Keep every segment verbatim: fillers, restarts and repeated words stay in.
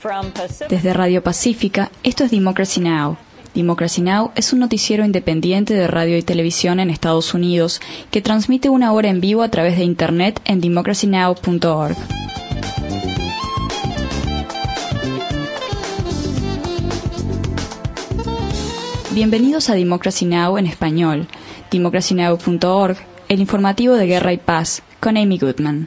Desde Radio Pacífica, esto es Democracy Now! Democracy Now! Es un noticiero independiente de radio y televisión en Estados Unidos que transmite una hora en vivo a través de Internet en democracy now punto org. Bienvenidos a Democracy Now! En español, democracy now punto org, el informativo de Guerra y Paz, con Amy Goodman.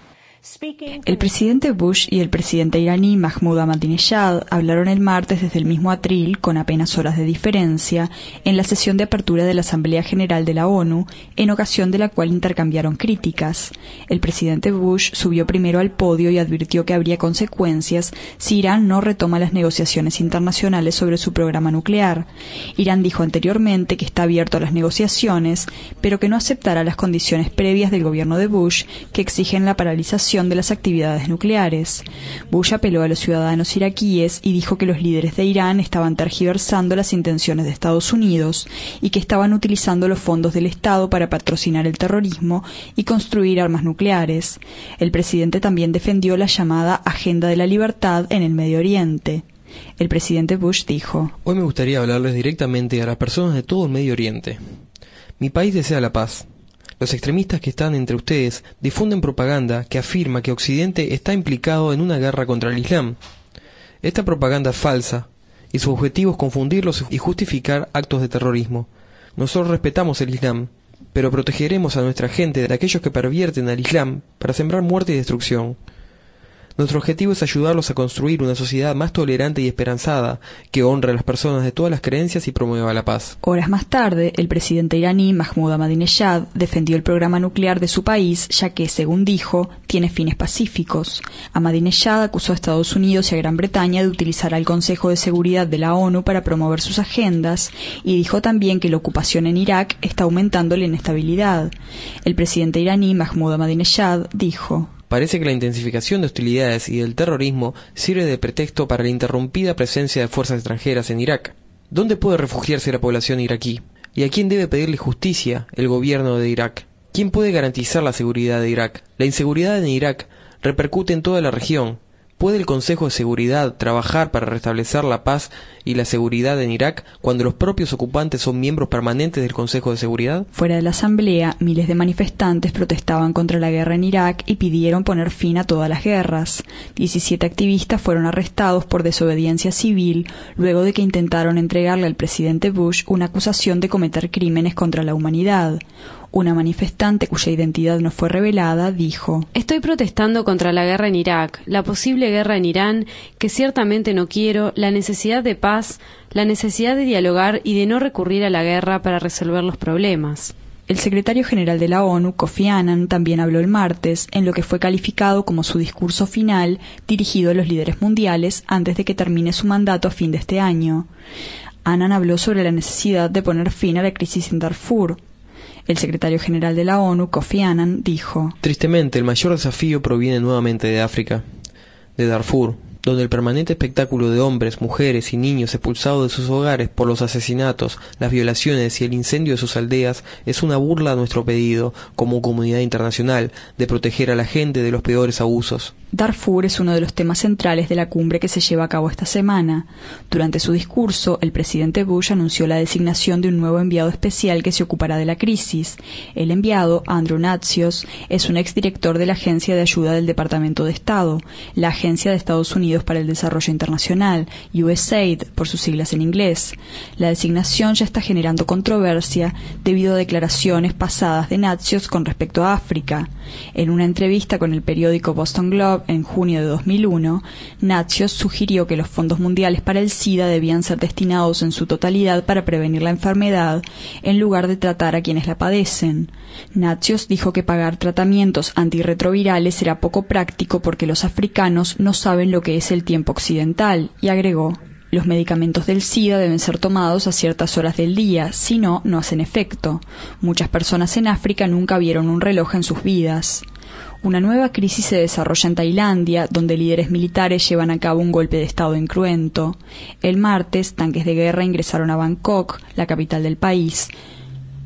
El presidente Bush y el presidente iraní Mahmoud Ahmadinejad hablaron el martes desde el mismo atril, con apenas horas de diferencia, en la sesión de apertura de la Asamblea General de la ONU, en ocasión de la cual intercambiaron críticas. El presidente Bush subió primero al podio y advirtió que habría consecuencias si Irán no retoma las negociaciones internacionales sobre su programa nuclear. Irán dijo anteriormente que está abierto a las negociaciones, pero que no aceptará las condiciones previas del gobierno de Bush que exigen la paralización de las actividades nucleares. Bush apeló a los ciudadanos iraquíes y dijo que los líderes de Irán estaban tergiversando las intenciones de Estados Unidos y que estaban utilizando los fondos del Estado para patrocinar el terrorismo y construir armas nucleares. El presidente también defendió la llamada Agenda de la Libertad en el Medio Oriente. El presidente Bush dijo: Hoy me gustaría hablarles directamente a las personas de todo el Medio Oriente. Mi país desea la paz. Los extremistas que están entre ustedes difunden propaganda que afirma que Occidente está implicado en una guerra contra el Islam. Esta propaganda es falsa, y su objetivo es confundirlos y justificar actos de terrorismo. Nosotros respetamos el Islam, pero protegeremos a nuestra gente de aquellos que pervierten al Islam para sembrar muerte y destrucción. Nuestro objetivo es ayudarlos a construir una sociedad más tolerante y esperanzada, que honre a las personas de todas las creencias y promueva la paz. Horas más tarde, el presidente iraní Mahmoud Ahmadinejad defendió el programa nuclear de su país, ya que, según dijo, tiene fines pacíficos. Ahmadinejad acusó a Estados Unidos y a Gran Bretaña de utilizar al Consejo de Seguridad de la ONU para promover sus agendas, y dijo también que la ocupación en Irak está aumentando la inestabilidad. El presidente iraní Mahmoud Ahmadinejad dijo: Parece que la intensificación de hostilidades y del terrorismo sirve de pretexto para la interrumpida presencia de fuerzas extranjeras en Irak. ¿Dónde puede refugiarse la población iraquí? ¿Y a quién debe pedirle justicia el gobierno de Irak? ¿Quién puede garantizar la seguridad de Irak? La inseguridad en Irak repercute en toda la región. ¿Puede el Consejo de Seguridad trabajar para restablecer la paz y la seguridad en Irak cuando los propios ocupantes son miembros permanentes del Consejo de Seguridad? Fuera de la asamblea, miles de manifestantes protestaban contra la guerra en Irak y pidieron poner fin a todas las guerras. diecisiete activistas fueron arrestados por desobediencia civil luego de que intentaron entregarle al presidente Bush una acusación de cometer crímenes contra la humanidad. Una manifestante cuya identidad no fue revelada dijo: Estoy protestando contra la guerra en Irak, la posible guerra en Irán, que ciertamente no quiero, la necesidad de paz, la necesidad de dialogar y de no recurrir a la guerra para resolver los problemas. El secretario general de la ONU, Kofi Annan, también habló el martes en lo que fue calificado como su discurso final dirigido a los líderes mundiales antes de que termine su mandato a fin de este año. Annan habló sobre la necesidad de poner fin a la crisis en Darfur. El secretario general de la ONU, Kofi Annan, dijo: Tristemente, el mayor desafío proviene nuevamente de África, de Darfur, donde el permanente espectáculo de hombres, mujeres y niños expulsados de sus hogares por los asesinatos, las violaciones y el incendio de sus aldeas es una burla a nuestro pedido, como comunidad internacional, de proteger a la gente de los peores abusos. Darfur es uno de los temas centrales de la cumbre que se lleva a cabo esta semana. Durante su discurso, el presidente Bush anunció la designación de un nuevo enviado especial que se ocupará de la crisis. El enviado, Andrew Natsios, es un exdirector de la Agencia de Ayuda del Departamento de Estado, la Agencia de Estados Unidos para el Desarrollo Internacional, U S A I D por sus siglas en inglés. La designación ya está generando controversia debido a declaraciones pasadas de Natsios con respecto a África. En una entrevista con el periódico Boston Globe en junio de dos mil uno, Natsios sugirió que los fondos mundiales para el SIDA debían ser destinados en su totalidad para prevenir la enfermedad, en lugar de tratar a quienes la padecen. Natsios dijo que pagar tratamientos antirretrovirales era poco práctico porque los africanos no saben lo que es el tiempo occidental, y agregó: Los medicamentos del SIDA deben ser tomados a ciertas horas del día, si no, no hacen efecto. Muchas personas en África nunca vieron un reloj en sus vidas. Una nueva crisis se desarrolla en Tailandia, donde líderes militares llevan a cabo un golpe de Estado incruento. El martes, tanques de guerra ingresaron a Bangkok, la capital del país.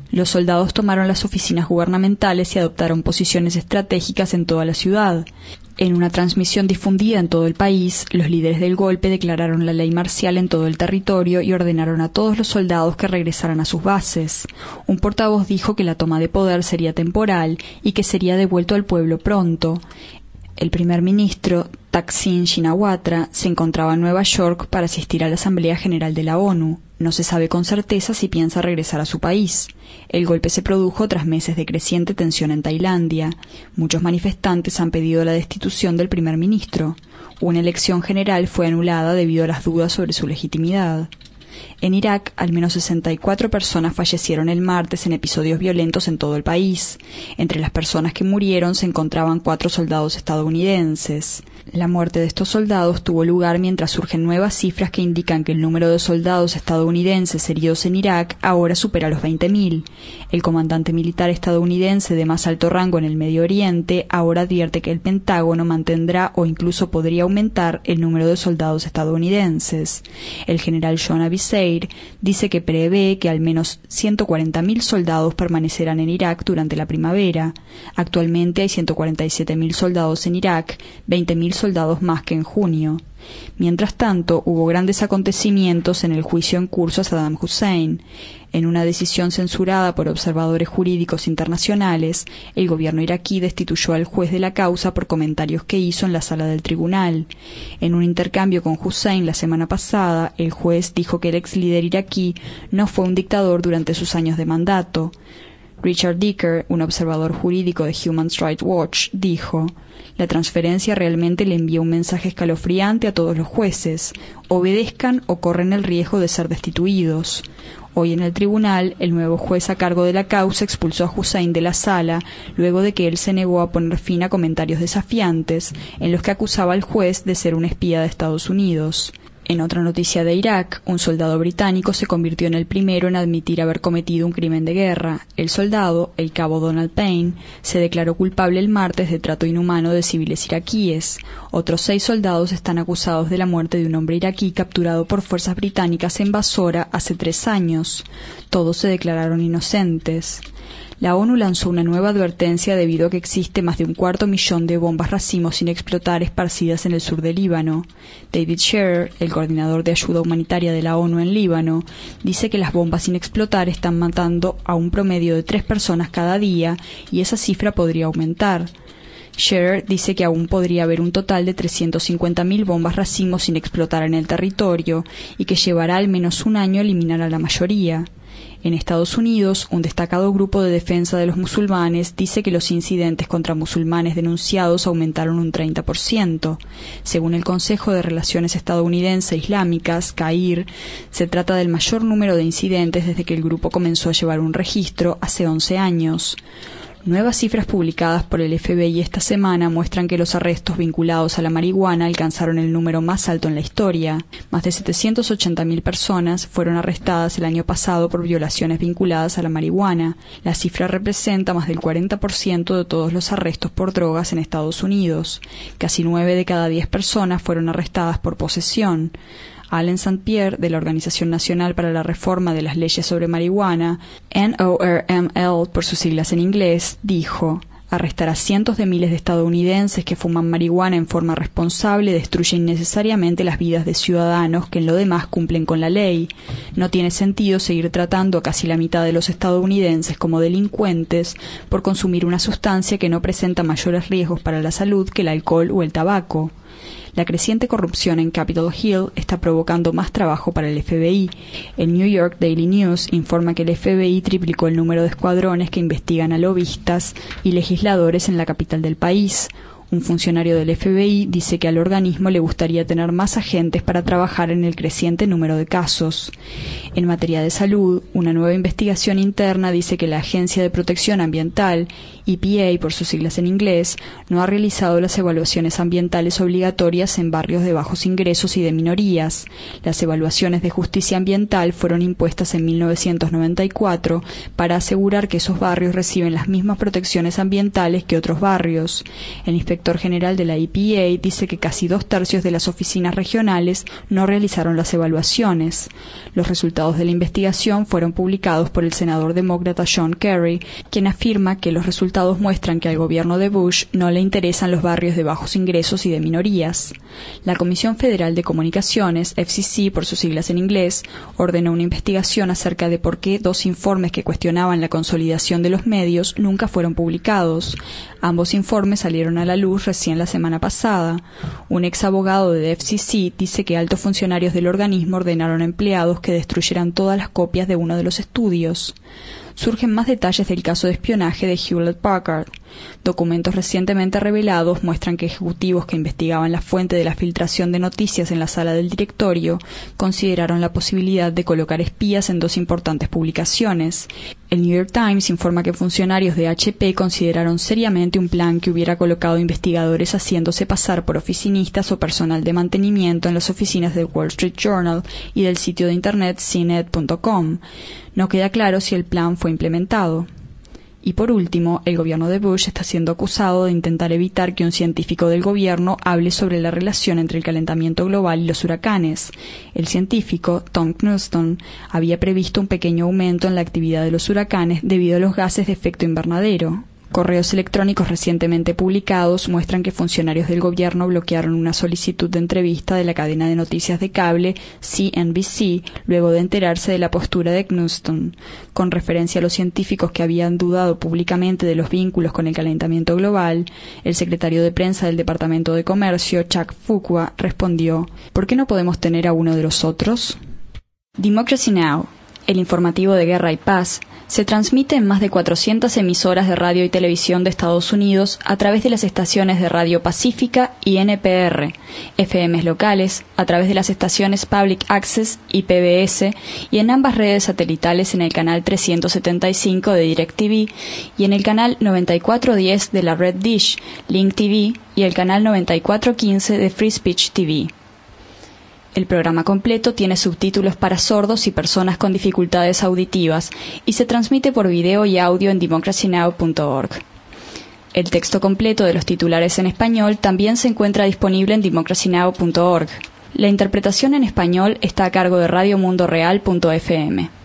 Los soldados tomaron las oficinas gubernamentales y adoptaron posiciones estratégicas en toda la ciudad. En una transmisión difundida en todo el país, los líderes del golpe declararon la ley marcial en todo el territorio y ordenaron a todos los soldados que regresaran a sus bases. Un portavoz dijo que la toma de poder sería temporal y que sería devuelto al pueblo pronto. El primer ministro, Thaksin Shinawatra, se encontraba en Nueva York para asistir a la Asamblea General de la ONU. No se sabe con certeza si piensa regresar a su país. El golpe se produjo tras meses de creciente tensión en Tailandia. Muchos manifestantes han pedido la destitución del primer ministro. Una elección general fue anulada debido a las dudas sobre su legitimidad. En Irak, al menos sesenta y cuatro personas fallecieron el martes en episodios violentos en todo el país. Entre las personas que murieron se encontraban cuatro soldados estadounidenses. La muerte de estos soldados tuvo lugar mientras surgen nuevas cifras que indican que el número de soldados estadounidenses heridos en Irak ahora supera los veinte mil. El comandante militar estadounidense de más alto rango en el Medio Oriente ahora advierte que el Pentágono mantendrá o incluso podría aumentar el número de soldados estadounidenses. El general John Abisair dice que prevé que al menos ciento cuarenta mil soldados permanecerán en Irak durante la primavera. Actualmente hay ciento cuarenta y siete mil soldados en Irak, veinte mil soldados más que en junio. Mientras tanto, hubo grandes acontecimientos en el juicio en curso a Saddam Hussein. En una decisión censurada por observadores jurídicos internacionales, el gobierno iraquí destituyó al juez de la causa por comentarios que hizo en la sala del tribunal. En un intercambio con Hussein la semana pasada, el juez dijo que el ex líder iraquí no fue un dictador durante sus años de mandato. Richard Dicker, un observador jurídico de Human Rights Watch, dijo: «La transferencia realmente le envía un mensaje escalofriante a todos los jueces. Obedezcan o corren el riesgo de ser destituidos». Hoy en el tribunal, el nuevo juez a cargo de la causa expulsó a Hussein de la sala luego de que él se negó a poner fin a comentarios desafiantes en los que acusaba al juez de ser un espía de Estados Unidos. En otra noticia de Irak, un soldado británico se convirtió en el primero en admitir haber cometido un crimen de guerra. El soldado, el cabo Donald Payne, se declaró culpable el martes de trato inhumano de civiles iraquíes. Otros seis soldados están acusados de la muerte de un hombre iraquí capturado por fuerzas británicas en Basora hace tres años. Todos se declararon inocentes. La ONU lanzó una nueva advertencia debido a que existe más de un cuarto millón de bombas racimos sin explotar esparcidas en el sur del Líbano. David Scherer, el coordinador de ayuda humanitaria de la ONU en Líbano, dice que las bombas sin explotar están matando a un promedio de tres personas cada día y esa cifra podría aumentar. Scherer dice que aún podría haber un total de trescientas cincuenta mil bombas racimos sin explotar en el territorio y que llevará al menos un año eliminar a la mayoría. En Estados Unidos, un destacado grupo de defensa de los musulmanes dice que los incidentes contra musulmanes denunciados aumentaron un treinta por ciento. Según el Consejo de Relaciones Estadounidense Islámicas, CAIR, se trata del mayor número de incidentes desde que el grupo comenzó a llevar un registro hace once años. Nuevas cifras publicadas por el F B I esta semana muestran que los arrestos vinculados a la marihuana alcanzaron el número más alto en la historia. Más de setecientas ochenta mil personas fueron arrestadas el año pasado por violaciones vinculadas a la marihuana. La cifra representa más del cuarenta por ciento de todos los arrestos por drogas en Estados Unidos. Casi nueve de cada diez personas fueron arrestadas por posesión. Allen Saint Pierre, de la Organización Nacional para la Reforma de las Leyes sobre Marihuana, N O R M L por sus siglas en inglés, dijo: «Arrestar a cientos de miles de estadounidenses que fuman marihuana en forma responsable destruye innecesariamente las vidas de ciudadanos que en lo demás cumplen con la ley. No tiene sentido seguir tratando a casi la mitad de los estadounidenses como delincuentes por consumir una sustancia que no presenta mayores riesgos para la salud que el alcohol o el tabaco». La creciente corrupción en Capitol Hill está provocando más trabajo para el F B I. El New York Daily News informa que el F B I triplicó el número de escuadrones que investigan a lobistas y legisladores en la capital del país. Un funcionario del F B I dice que al organismo le gustaría tener más agentes para trabajar en el creciente número de casos. En materia de salud, una nueva investigación interna dice que la Agencia de Protección Ambiental, E P A por sus siglas en inglés, no ha realizado las evaluaciones ambientales obligatorias en barrios de bajos ingresos y de minorías. Las evaluaciones de justicia ambiental fueron impuestas en mil novecientos noventa y cuatro para asegurar que esos barrios reciben las mismas protecciones ambientales que otros barrios. El inspector director general de la E P A dice que casi dos tercios de las oficinas regionales no realizaron las evaluaciones. Los resultados de la investigación fueron publicados por el senador demócrata John Kerry, quien afirma que los resultados muestran que al gobierno de Bush no le interesan los barrios de bajos ingresos y de minorías. La Comisión Federal de Comunicaciones, F C C por sus siglas en inglés, ordenó una investigación acerca de por qué dos informes que cuestionaban la consolidación de los medios nunca fueron publicados. Ambos informes salieron a la luz recién la semana pasada. Un ex abogado de F C C dice que altos funcionarios del organismo ordenaron a empleados que destruyeran todas las copias de uno de los estudios. Surgen más detalles del caso de espionaje de Hewlett Packard. Documentos recientemente revelados muestran que ejecutivos que investigaban la fuente de la filtración de noticias en la sala del directorio consideraron la posibilidad de colocar espías en dos importantes publicaciones. El New York Times informa que funcionarios de H P consideraron seriamente un plan que hubiera colocado investigadores haciéndose pasar por oficinistas o personal de mantenimiento en las oficinas del Wall Street Journal y del sitio de internet C net punto com. No queda claro si el plan fue implementado. Y por último, el gobierno de Bush está siendo acusado de intentar evitar que un científico del gobierno hable sobre la relación entre el calentamiento global y los huracanes. El científico, Tom Knudson, había previsto un pequeño aumento en la actividad de los huracanes debido a los gases de efecto invernadero. Correos electrónicos recientemente publicados muestran que funcionarios del gobierno bloquearon una solicitud de entrevista de la cadena de noticias de cable C N B C luego de enterarse de la postura de Knudson. Con referencia a los científicos que habían dudado públicamente de los vínculos con el calentamiento global, el secretario de prensa del Departamento de Comercio, Chuck Fuqua, respondió: ¿por qué no podemos tener a uno de los otros? Democracy Now!, el informativo de Guerra y Paz, se transmite en más de cuatrocientas emisoras de radio y televisión de Estados Unidos a través de las estaciones de Radio Pacífica y N P R, F Ms locales, a través de las estaciones Public Access y P B S, y en ambas redes satelitales en el canal trescientos setenta y cinco de DirecTV y en el canal noventa y cuatro diez de la red Dish, Link T V y el canal noventa y cuatro quince de Free Speech T V. El programa completo tiene subtítulos para sordos y personas con dificultades auditivas y se transmite por video y audio en democracy now punto org. El texto completo de los titulares en español también se encuentra disponible en democracy now punto org. La interpretación en español está a cargo de radio mundo real punto f m.